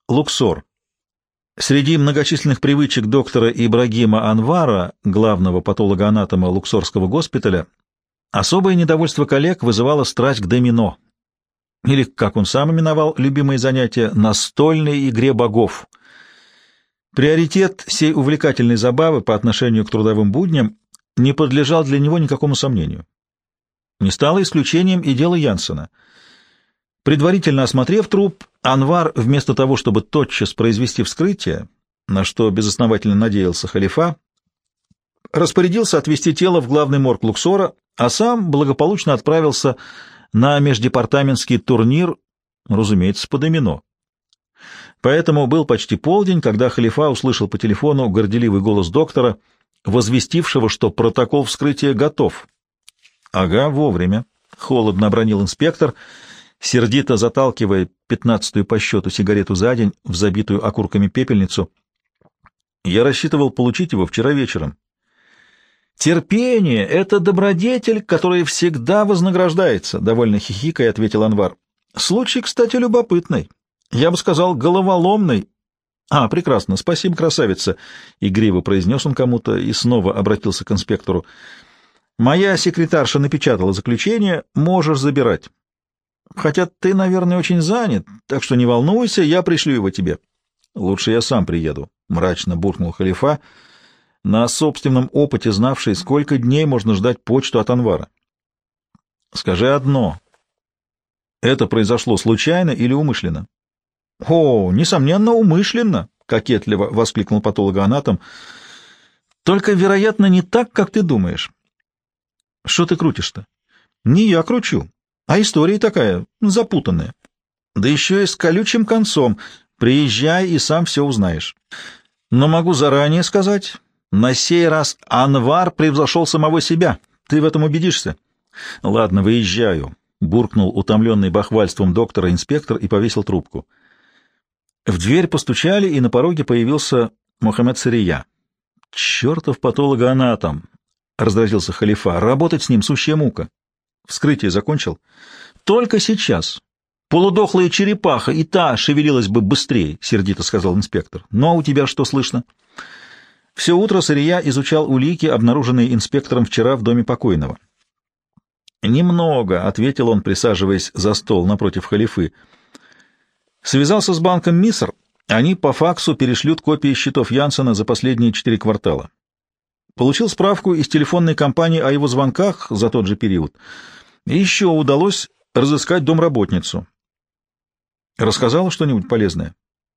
Луксор. Среди многочисленных привычек доктора Ибрагима Анвара, главного патологоанатома Луксорского госпиталя, особое недовольство коллег вызывало страсть к домино, или, как он сам именовал любимые занятия, настольной игре богов. Приоритет сей увлекательной забавы по отношению к трудовым будням не подлежал для него никакому сомнению. Не стало исключением и дело Янсена. Предварительно осмотрев труп, Анвар, вместо того, чтобы тотчас произвести вскрытие, на что безосновательно надеялся халифа, распорядился отвезти тело в главный морг Луксора, а сам благополучно отправился на междепартаментский турнир, разумеется, по домино. Поэтому был почти полдень, когда халифа услышал по телефону горделивый голос доктора, возвестившего, что протокол вскрытия готов. «Ага, вовремя», — холодно обронил инспектор, сердито заталкивая 15-ю по счету сигарету за день в забитую окурками пепельницу. «Я рассчитывал получить его вчера вечером». «Терпение — это добродетель, которая всегда вознаграждается», — довольно хихикая ответил Анвар. «Случай, кстати, любопытный. Я бы сказал, головоломный». Прекрасно, спасибо, красавица», — игриво произнес он кому-то и снова обратился к инспектору. «Моя секретарша напечатала заключение, можешь забирать. Хотя ты, наверное, очень занят, так что не волнуйся, я пришлю его тебе». «Лучше я сам приеду», — мрачно буркнул халифа, на собственном опыте знавший, сколько дней можно ждать почту от Анвара. «Скажи одно. Это произошло случайно или умышленно?» «О, несомненно, умышленно», — кокетливо воскликнул патологоанатом. «Только, вероятно, не так, как ты думаешь». «Что ты крутишь-то?» «Не я кручу, а история такая, запутанная. Да еще и с колючим концом. Приезжай и сам все узнаешь. Но могу заранее сказать, на сей раз Анвар превзошел самого себя. Ты в этом убедишься». «Ладно, выезжаю», — буркнул утомленный бахвальством доктора инспектор и повесил трубку. В дверь постучали, и на пороге появился Мохаммед Сырия. «Чертов патологоанатом!» — раздразился халифа. «Работать с ним сущая мука». «Вскрытие закончил?» «Только сейчас. Полудохлая черепаха, и та шевелилась бы быстрее», — сердито сказал инспектор. «Ну а у тебя что слышно?» Все утро Сырия изучал улики, обнаруженные инспектором вчера в доме покойного. «Немного», — ответил он, присаживаясь за стол напротив халифы. «Связался с банком Миср. Они по факсу перешлют копии счетов Янсена за последние 4 квартала. Получил справку из телефонной компании о его звонках за тот же период. И еще удалось разыскать домработницу. Рассказала что-нибудь полезное?»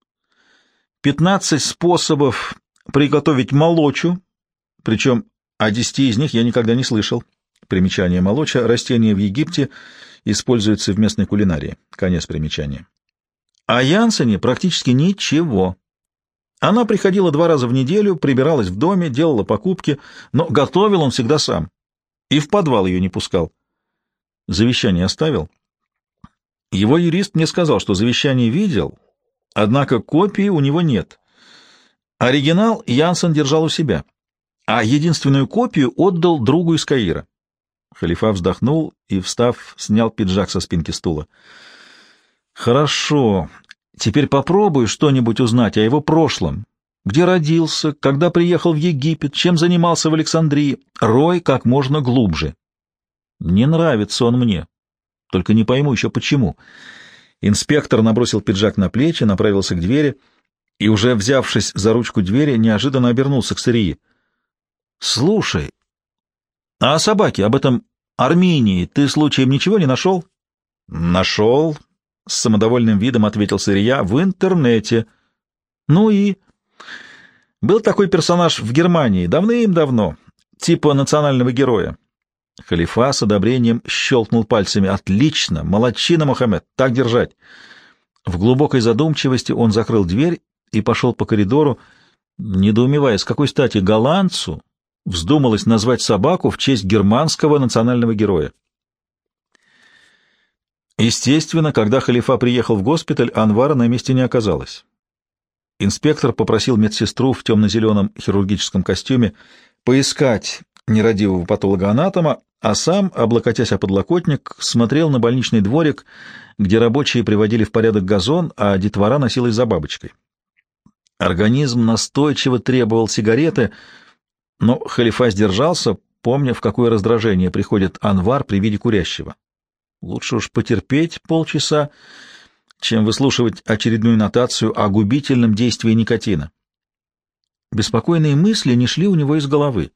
15 способов приготовить молочу, причем о 10 из них я никогда не слышал. Примечание: молоча — растение в Египте, используется в местной кулинарии. Конец примечания. О Янсене практически ничего. Она приходила 2 раза в неделю, прибиралась в доме, делала покупки, но готовил он всегда сам. И в подвал ее не пускал. Завещание оставил. Его юрист мне сказал, что завещание видел, однако копии у него нет. Оригинал Янсен держал у себя, а единственную копию отдал другу из Каира. Халифа вздохнул и, встав, снял пиджак со спинки стула. «Хорошо. Теперь попробуй что-нибудь узнать о его прошлом. Где родился, когда приехал в Египет, чем занимался в Александрии. Рой как можно глубже». «Не нравится он мне. Только не пойму еще почему». Инспектор набросил пиджак на плечи, направился к двери и, уже взявшись за ручку двери, неожиданно обернулся к Сырии. «Слушай, а о собаке, об этом Армении, ты случаем ничего не нашел?» «Нашел», — с самодовольным видом ответил Сырия, — «в интернете». «Ну и...» «Был такой персонаж в Германии давным-давно, типа национального героя». Халифа с одобрением щелкнул пальцами. «Отлично! Молодчина, Мохаммед! Так держать!» В глубокой задумчивости он закрыл дверь и пошел по коридору, недоумевая, с какой стати голландцу вздумалось назвать собаку в честь германского национального героя. Естественно, когда халифа приехал в госпиталь, Анвара на месте не оказалось. Инспектор попросил медсестру в темно-зеленом хирургическом костюме поискать нерадивого патологоанатома, а сам, облокотясь о подлокотник, смотрел на больничный дворик, где рабочие приводили в порядок газон, а детвора носилась за бабочкой. Организм настойчиво требовал сигареты, но халифа сдержался, помня, в какое раздражение приходит Анвар при виде курящего. Лучше уж потерпеть полчаса, чем выслушивать очередную нотацию о губительном действии никотина. Беспокойные мысли не шли у него из головы.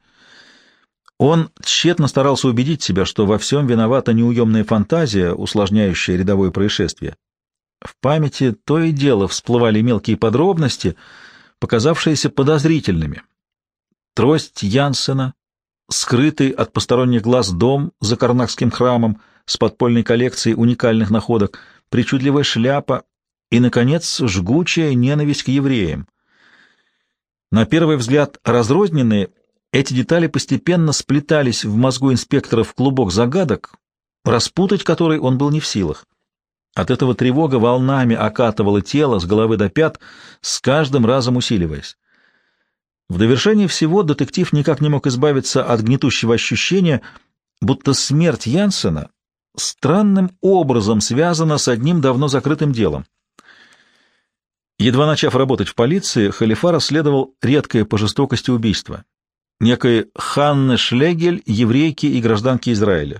Он тщетно старался убедить себя, что во всем виновата неуемная фантазия, усложняющая рядовое происшествие. В памяти то и дело всплывали мелкие подробности, показавшиеся подозрительными. Трость Янсена, скрытый от посторонних глаз дом за Карнакским храмом с подпольной коллекцией уникальных находок, причудливая шляпа и, наконец, жгучая ненависть к евреям. На первый взгляд разрозненные, эти детали постепенно сплетались в мозгу инспектора в клубок загадок, распутать который он был не в силах. От этого тревога волнами окатывала тело с головы до пят, с каждым разом усиливаясь. В довершение всего детектив никак не мог избавиться от гнетущего ощущения, будто смерть Янсена странным образом связана с одним давно закрытым делом. Едва начав работать в полиции, халифа расследовал редкое по жестокости убийство некой Ханны Шлегель, еврейки и гражданки Израиля.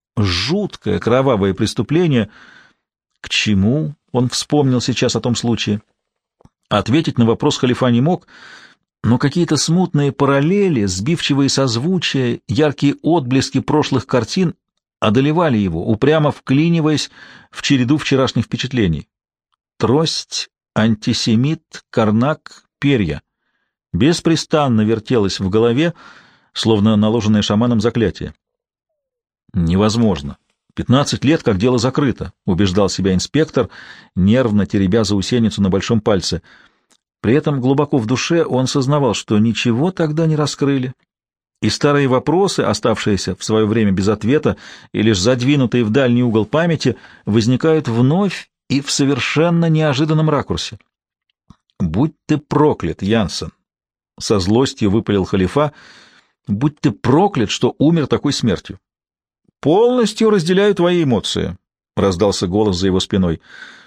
Жуткое кровавое преступление. К чему он вспомнил сейчас о том случае? Ответить на вопрос халифа не мог, но какие-то смутные параллели, сбивчивые созвучия, яркие отблески прошлых картин одолевали его, упрямо вклиниваясь в череду вчерашних впечатлений. Трость, антисемит, Карнак, перья. Беспрестанно вертелось в голове, словно наложенное шаманом заклятие. Невозможно. 15 лет, как дело закрыто, убеждал себя инспектор, нервно теребя заусеницу на большом пальце. При этом глубоко в душе он сознавал, что ничего тогда не раскрыли, и старые вопросы, оставшиеся в свое время без ответа и лишь задвинутые в дальний угол памяти, возникают вновь и в совершенно неожиданном ракурсе. «Будь ты проклят, Янсен!» — со злостью выпалил халифа. «Будь ты проклят, что умер такой смертью!» «Полностью разделяю твои эмоции», — раздался голос за его спиной.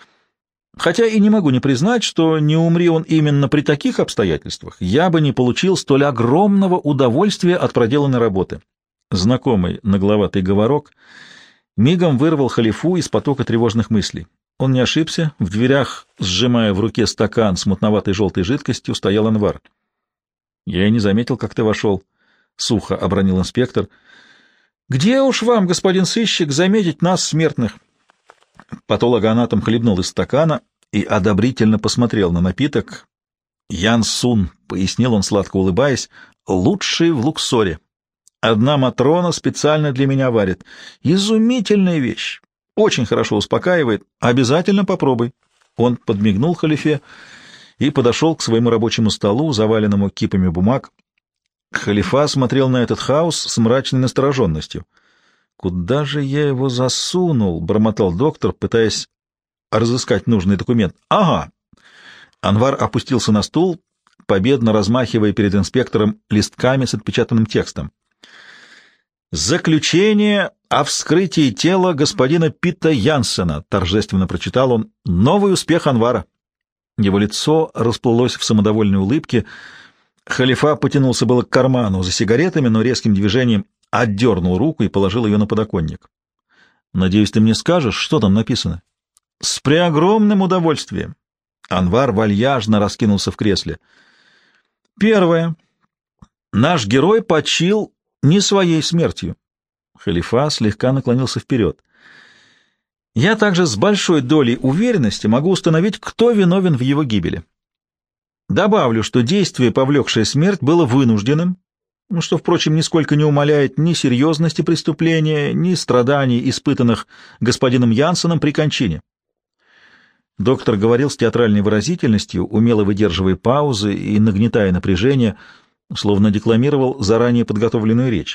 «Хотя и не могу не признать, что не умри он именно при таких обстоятельствах, я бы не получил столь огромного удовольствия от проделанной работы». Знакомый нагловатый говорок мигом вырвал халифу из потока тревожных мыслей. Он не ошибся, в дверях, сжимая в руке стакан с мутноватой желтой жидкостью, стоял Анвар. «Я и не заметил, как ты вошел», — сухо обронил инспектор. «Где уж вам, господин сыщик, заметить нас, смертных?» Патологоанатом хлебнул из стакана и одобрительно посмотрел на напиток. «Ян Сун», — пояснил он, сладко улыбаясь, — «лучший в Луксоре. Одна Матрона специально для меня варит. Изумительная вещь. Очень хорошо успокаивает. Обязательно попробуй». Он подмигнул халифе и подошел к своему рабочему столу, заваленному кипами бумаг. Халифа смотрел на этот хаос с мрачной настороженностью. «Куда же я его засунул?» — бормотал доктор, пытаясь разыскать нужный документ. «Ага!» Анвар опустился на стул, победно размахивая перед инспектором листками с отпечатанным текстом. «Заключение о вскрытии тела господина Питта Янсена», — торжественно прочитал он. «Новый успех Анвара». Его лицо расплылось в самодовольной улыбке. Халифа потянулся было к карману за сигаретами, но резким движением отдернул руку и положил ее на подоконник. «Надеюсь, ты мне скажешь, что там написано?» «С преогромным удовольствием». Анвар вальяжно раскинулся в кресле. «Первое. Наш герой почил не своей смертью». Халифа слегка наклонился вперед. «Я также с большой долей уверенности могу установить, кто виновен в его гибели. Добавлю, что действие, повлекшее смерть, было вынужденным, что, впрочем, нисколько не умаляет ни серьезности преступления, ни страданий, испытанных господином Янсеном при кончине». Доктор говорил с театральной выразительностью, умело выдерживая паузы и нагнетая напряжение, словно декламировал заранее подготовленную речь.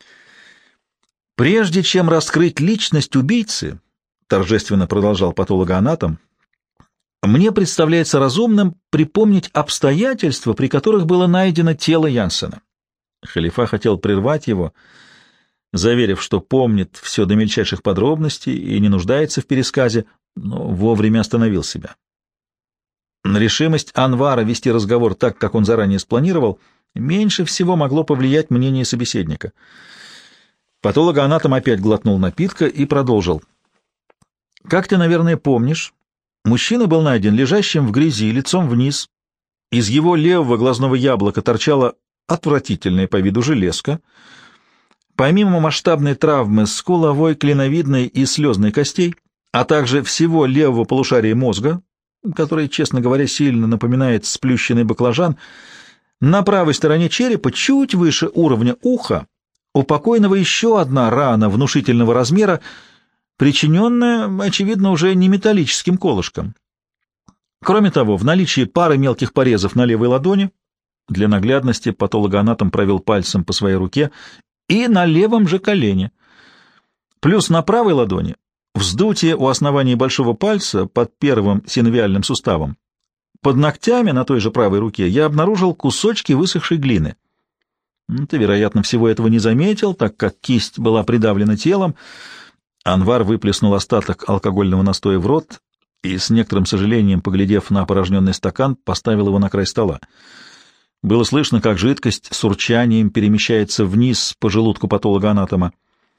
«Прежде чем раскрыть личность убийцы, — торжественно продолжал патологоанатом, — мне представляется разумным припомнить обстоятельства, при которых было найдено тело Янсена. Халифа хотел прервать его, заверив, что помнит все до мельчайших подробностей и не нуждается в пересказе, но вовремя остановил себя. На решимость Анвара вести разговор так, как он заранее спланировал, меньше всего могло повлиять мнение собеседника. Патологоанатом опять глотнул напитка и продолжил. «Как ты, наверное, помнишь, мужчина был найден лежащим в грязи, лицом вниз. Из его левого глазного яблока торчала отвратительная по виду железка. Помимо масштабной травмы скуловой, клиновидной и слезной костей, а также всего левого полушария мозга, который, честно говоря, сильно напоминает сплющенный баклажан, на правой стороне черепа, чуть выше уровня уха, у покойного еще одна рана внушительного размера, причиненная, очевидно, уже не металлическим колышком. Кроме того, в наличии пары мелких порезов на левой ладони, для наглядности патологоанатом провел пальцем по своей руке, и на левом же колене. Плюс на правой ладони вздутие у основания большого пальца под первым синовиальным суставом. Под ногтями на той же правой руке я обнаружил кусочки высохшей глины. Ты, вероятно, всего этого не заметил, так как кисть была придавлена телом. Анвар выплеснул остаток алкогольного настоя в рот и, с некоторым сожалением, поглядев на опорожненный стакан, поставил его на край стола. Было слышно, как жидкость с урчанием перемещается вниз по желудку патологоанатома.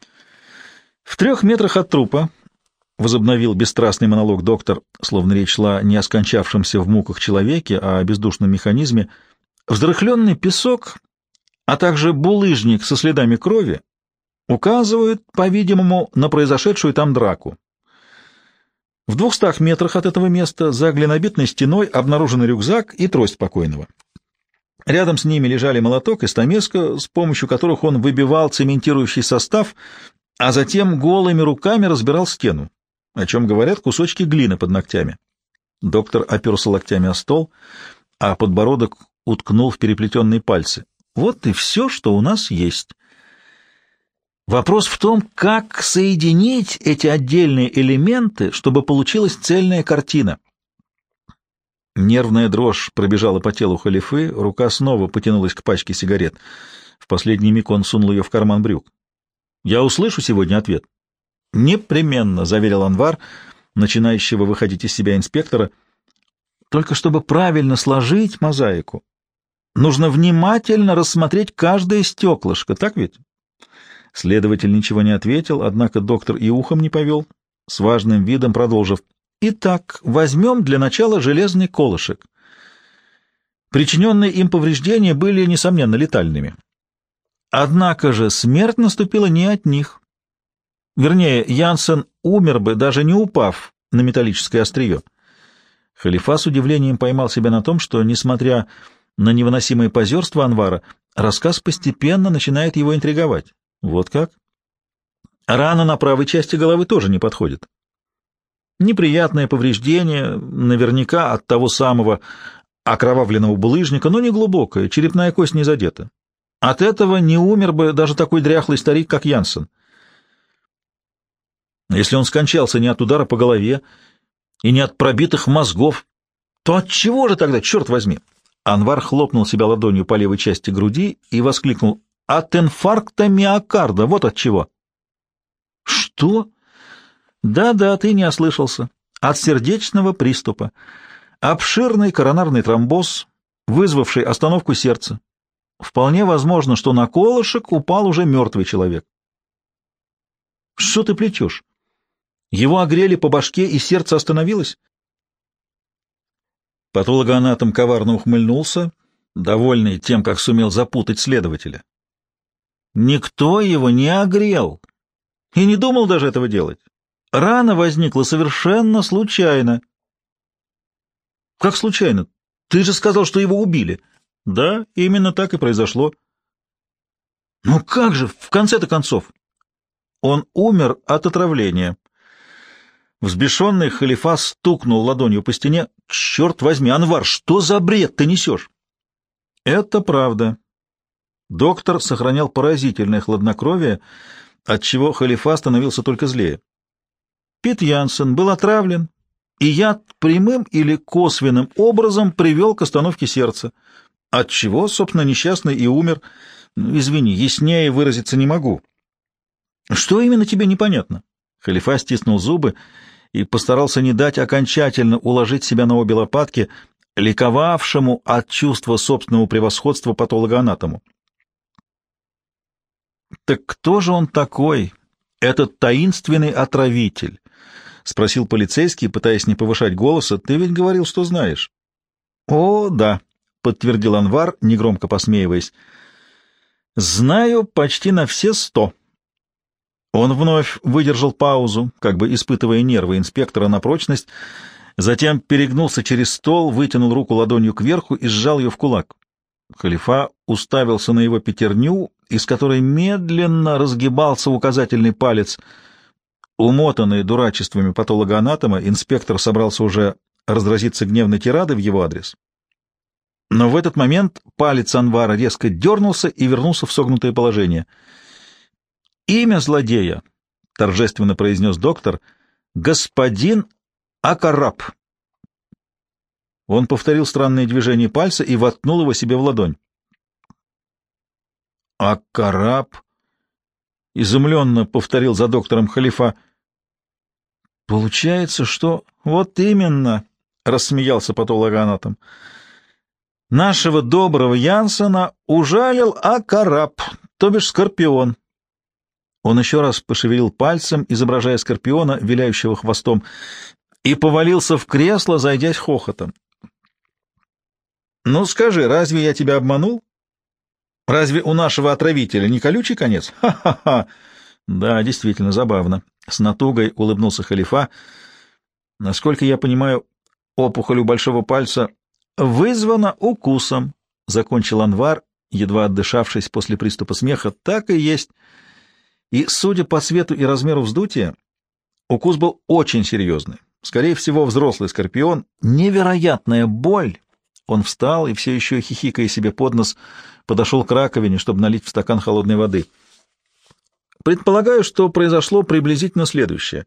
В 3 метрах от трупа, — возобновил бесстрастный монолог доктор, словно речь шла не о скончавшемся в муках человеке, а о бездушном механизме, взрыхленный песок, а также булыжник со следами крови указывают, по-видимому, на произошедшую там драку. В 200 метрах от этого места за глинобитной стеной обнаружены рюкзак и трость покойного. Рядом с ними лежали молоток и стамеска, с помощью которых он выбивал цементирующий состав, а затем голыми руками разбирал стену, о чем говорят кусочки глины под ногтями. Доктор оперся локтями о стол, а подбородок уткнул в переплетенные пальцы. Вот и все, что у нас есть. Вопрос в том, как соединить эти отдельные элементы, чтобы получилась цельная картина. Нервная дрожь пробежала по телу халифы, рука снова потянулась к пачке сигарет. В последний миг он сунул ее в карман брюк. «Я услышу сегодня ответ?» «Непременно», — заверил Анвар, начинающего выходить из себя инспектора. «Только чтобы правильно сложить мозаику, нужно внимательно рассмотреть каждое стеклышко, так ведь?» Следователь ничего не ответил, однако доктор и ухом не повел, с важным видом продолжив. «Итак, возьмем для начала железный колышек. Причиненные им повреждения были, несомненно, летальными. Однако же смерть наступила не от них. Вернее, Янсен умер бы, даже не упав на металлическое острие». Халифа с удивлением поймал себя на том, что, несмотря на невыносимое позерство Анвара, рассказ постепенно начинает его интриговать. Вот как? Рана на правой части головы тоже не подходит. Неприятное повреждение, наверняка от того самого окровавленного булыжника, но не глубокое, черепная кость не задета. От этого не умер бы даже такой дряхлый старик, как Янсен. Если он скончался не от удара по голове и не от пробитых мозгов, то от чего же тогда, черт возьми? Анвар хлопнул себя ладонью по левой части груди и воскликнул: «От инфаркта миокарда, вот от чего». «Что?» «Да-да, ты не ослышался. От сердечного приступа. Обширный коронарный тромбоз, вызвавший остановку сердца. Вполне возможно, что на колышек упал уже мертвый человек». «Что ты плетешь? Его огрели по башке, и сердце остановилось?» Патологоанатом коварно ухмыльнулся, довольный тем, как сумел запутать следователя. «Никто его не огрел и не думал даже этого делать. Рана возникла совершенно случайно». «Как случайно? Ты же сказал, что его убили». «Да, именно так и произошло». «Ну как же, в конце-то концов?» «Он умер от отравления». Взбешенный халифа стукнул ладонью по стене. «Черт возьми, Анвар, что за бред ты несешь?» «Это правда». Доктор сохранял поразительное хладнокровие, отчего халифа становился только злее. Пит Янсен был отравлен, и яд прямым или косвенным образом привел к остановке сердца, отчего, собственно, несчастный и умер. Извини, яснее выразиться не могу. Что именно тебе непонятно? Халифа стиснул зубы и постарался не дать окончательно уложить себя на обе лопатки, ликовавшему от чувства собственного превосходства патологоанатому. «Так кто же он такой, этот таинственный отравитель?» — спросил полицейский, пытаясь не повышать голоса. «Ты ведь говорил, что знаешь». «О, да», — подтвердил Анвар, негромко посмеиваясь. «Знаю почти на все 100». Он вновь выдержал паузу, как бы испытывая нервы инспектора на прочность, затем перегнулся через стол, вытянул руку ладонью кверху и сжал ее в кулак. Халифа уставился на его пятерню, из которой медленно разгибался указательный палец. Умотанный дурачествами патологоанатома, инспектор собрался уже разразиться гневной тирадой в его адрес. Но в этот момент палец Анвара резко дернулся и вернулся в согнутое положение. «Имя злодея», — торжественно произнес доктор, — «господин Акараб». Он повторил странные движения пальца и воткнул его себе в ладонь. «Акараб», — изумленно повторил за доктором Халифа. «Получается, что...» «Вот именно», — рассмеялся патологоанатом. «Нашего доброго Янсена ужалил Акараб, то бишь скорпион». Он еще раз пошевелил пальцем, изображая скорпиона, виляющего хвостом, и повалился в кресло, зайдясь хохотом. «Ну скажи, разве я тебя обманул? Разве у нашего отравителя не колючий конец? Ха-ха-ха!» «Да, действительно, забавно». С натугой улыбнулся Халифа. «Насколько я понимаю, опухоль у большого пальца вызвана укусом», — закончил Анвар, едва отдышавшись после приступа смеха. «Так и есть. И, судя по цвету и размеру вздутия, укус был очень серьезный. Скорее всего, взрослый скорпион. Невероятная боль!» Он встал и, все еще хихикая себе под нос, подошел к раковине, чтобы налить в стакан холодной воды. «Предполагаю, что произошло приблизительно следующее.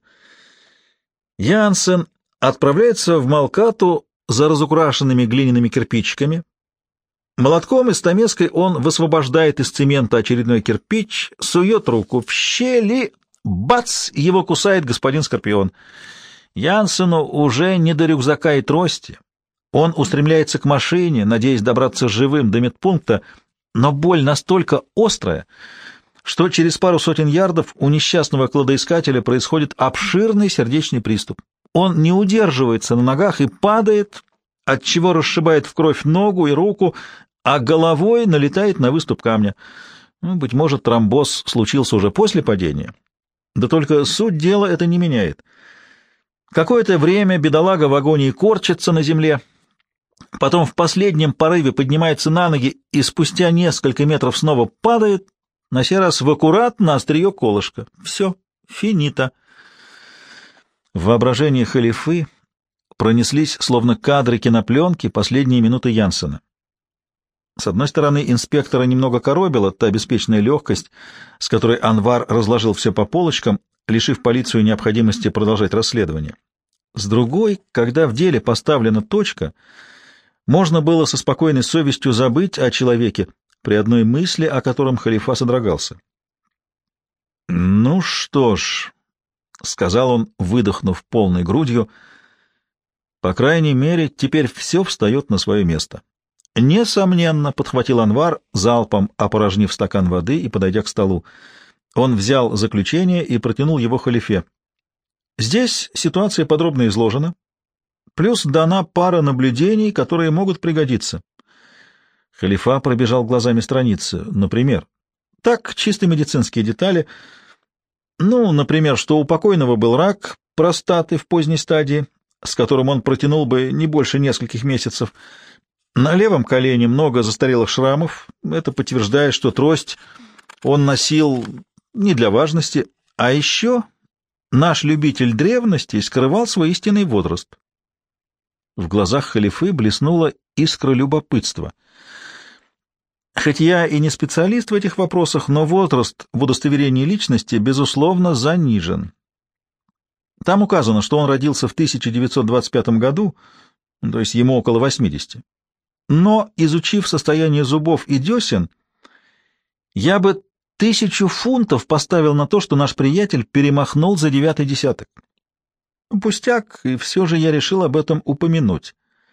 Янсен отправляется в Малкату за разукрашенными глиняными кирпичиками. Молотком и стамеской он высвобождает из цемента очередной кирпич, сует руку в щель и... бац! Его кусает господин Скорпион. Янсену уже не до рюкзака и трости. Он устремляется к машине, надеясь добраться живым до медпункта, но боль настолько острая, что через пару сотен ярдов у несчастного кладоискателя происходит обширный сердечный приступ. Он не удерживается на ногах и падает, отчего расшибает в кровь ногу и руку, а головой налетает на выступ камня. Быть может, тромбоз случился уже после падения. Да только суть дела это не меняет. Какое-то время бедолага в агонии корчится на земле, потом в последнем порыве поднимается на ноги и спустя несколько метров снова падает, на сей раз в аккурат на острие колышка. Все, финита. В воображении Халифы пронеслись, словно кадры кинопленки, последние минуты Янсена. С одной стороны, инспектора немного коробила та беспечная легкость, с которой Анвар разложил все по полочкам, лишив полицию необходимости продолжать расследование. С другой, когда в деле поставлена точка, можно было со спокойной совестью забыть о человеке, при одной мысли, о котором Халифа содрогался. «Ну что ж», — сказал он, выдохнув полной грудью, — «по крайней мере, теперь все встает на свое место». «Несомненно», — подхватил Анвар, залпом опорожнив стакан воды и подойдя к столу. Он взял заключение и протянул его Халифе. «Здесь ситуация подробно изложена, плюс дана пара наблюдений, которые могут пригодиться». Халифа пробежал глазами страницы. Например, так, чисто медицинские детали. Ну, например, что у покойного был рак простаты в поздней стадии, с которым он протянул бы не больше нескольких месяцев. На левом колене много застарелых шрамов. Это подтверждает, что трость он носил не для важности. А еще наш любитель древностей скрывал свой истинный возраст. В глазах Халифы блеснула искра любопытства. Хоть я и не специалист в этих вопросах, но возраст в удостоверении личности, безусловно, занижен. Там указано, что он родился в 1925 году, то есть ему около 80. Но, изучив состояние зубов и десен, Я бы 1000 фунтов поставил на то, что наш приятель перемахнул за 9-й десяток. Пустяк, и все же я решил об этом упомянуть.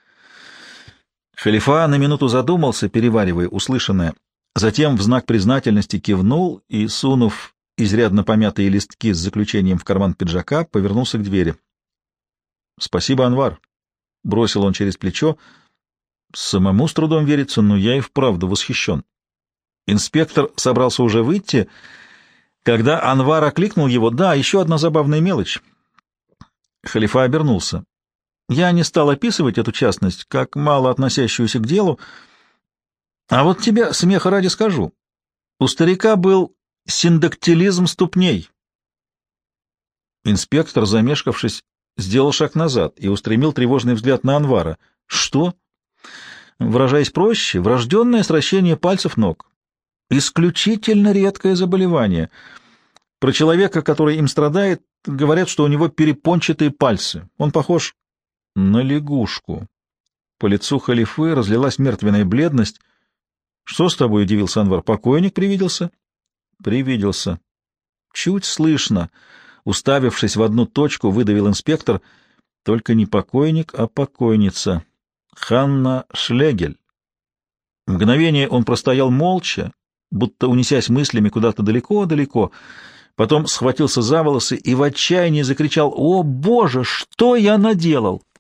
Халифа на минуту задумался, переваривая услышанное. Затем в знак признательности кивнул и, сунув изрядно помятые листки с заключением в карман пиджака, повернулся к двери. — Спасибо, Анвар, — бросил он через плечо. Самому с трудом верится, но я и вправду восхищен. Инспектор собрался уже выйти, когда Анвар окликнул его. — Да, еще одна забавная мелочь. Халифа обернулся. Я не стал описывать эту частность, как мало относящуюся к делу, а вот тебе смеха ради скажу. У старика был синдактилизм ступней. Инспектор, замешкавшись, сделал шаг назад и устремил тревожный взгляд на Анвара. Что? Выражаясь проще, врожденное сращение пальцев ног. Исключительно редкое заболевание. Про человека, который им страдает, говорят, что у него перепончатые пальцы. Он похож на лягушку. По лицу халифы разлилась мертвенная бледность. — Что с тобой? — удивился Анвар. — Покойник привиделся? — Привиделся. Чуть слышно, уставившись в одну точку, выдавил инспектор. Только не покойник, а покойница. Ханна Шлегель. Мгновение он простоял молча, будто унесясь мыслями куда-то далеко-далеко, потом схватился за волосы и в отчаянии закричал: «О, Боже, что я наделал!»